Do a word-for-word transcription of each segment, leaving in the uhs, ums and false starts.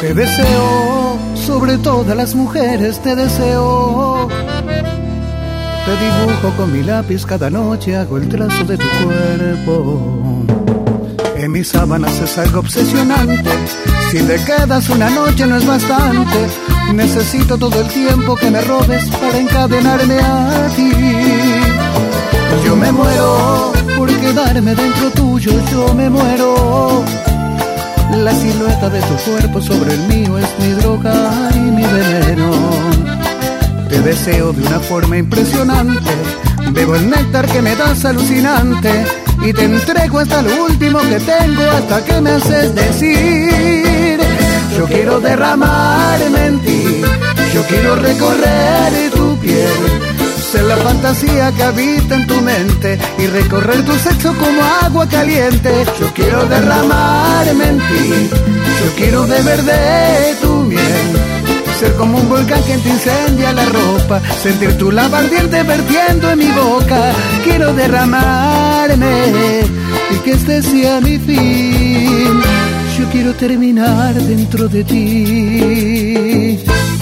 Te deseo, sobre todas las mujeres te deseo. Te dibujo con mi lápiz cada noche, hago el trazo de tu cuerpo. En mis sábanas es algo obsesionante. Si te quedas una noche no es bastante. Necesito todo el tiempo que me robes para encadenarme a ti. Yo me muero por quedarme dentro tuyo, yo me muero. La silueta de tu cuerpo sobre el mío es mi droga y mi veneno. Te deseo de una forma impresionante. Bebo el néctar que me das alucinante y te entrego hasta lo último que tengo, hasta que me haces decir: yo quiero derramarme en ti, yo quiero recorrer tu piel, ser la fantasía que habita en tu mente y recorrer tu sexo como agua caliente. Yo quiero derramarme en ti, yo quiero beber de tu miel, ser como un volcán que te incendia la ropa, sentir tu lava ardiente vertiendo en mi boca. Quiero derramarme y que este sea mi fin. Yo quiero terminar dentro de ti.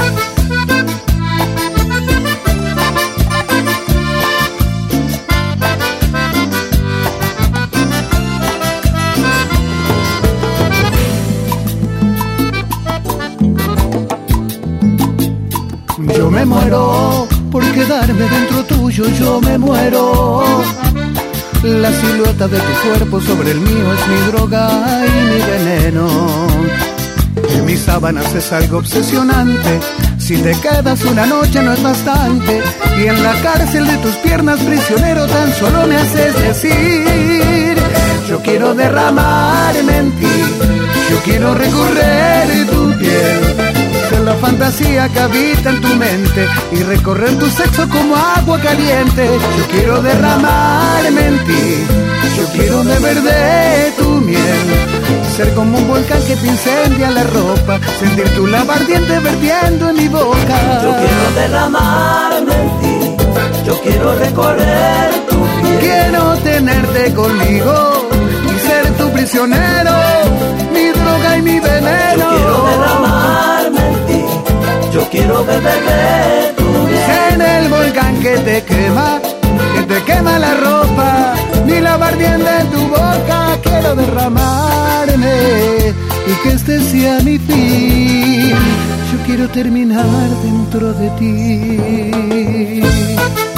Yo me muero por quedarme dentro tuyo, yo me muero. La silueta de tu cuerpo sobre el mío es mi droga y mi veneno. En mis sábanas es algo obsesionante. Si te quedas una noche no es bastante. Y en la cárcel de tus piernas, prisionero, tan solo me haces decir: yo quiero derramarme en ti, yo quiero recorrer tu piel, ser la fantasía que habita en tu mente y recorrer tu sexo como agua caliente. Yo quiero derramarme en ti, yo quiero beber de tu miel, ser como un volcán que te incendia la ropa, sentir tu lava ardiente vertiendo en mi boca. Yo quiero derramarme en ti, yo quiero recorrer tu piel, quiero tenerte conmigo y ser tu prisionero, mi droga y mi veneno. Yo quiero derramarme en ti, yo quiero beber de tu miel, en el volcán que te quema, que te quema la ropa, mi lava ardiente en tu boca. Quiero derramarme y que este sea mi fin. Yo quiero terminar dentro de ti.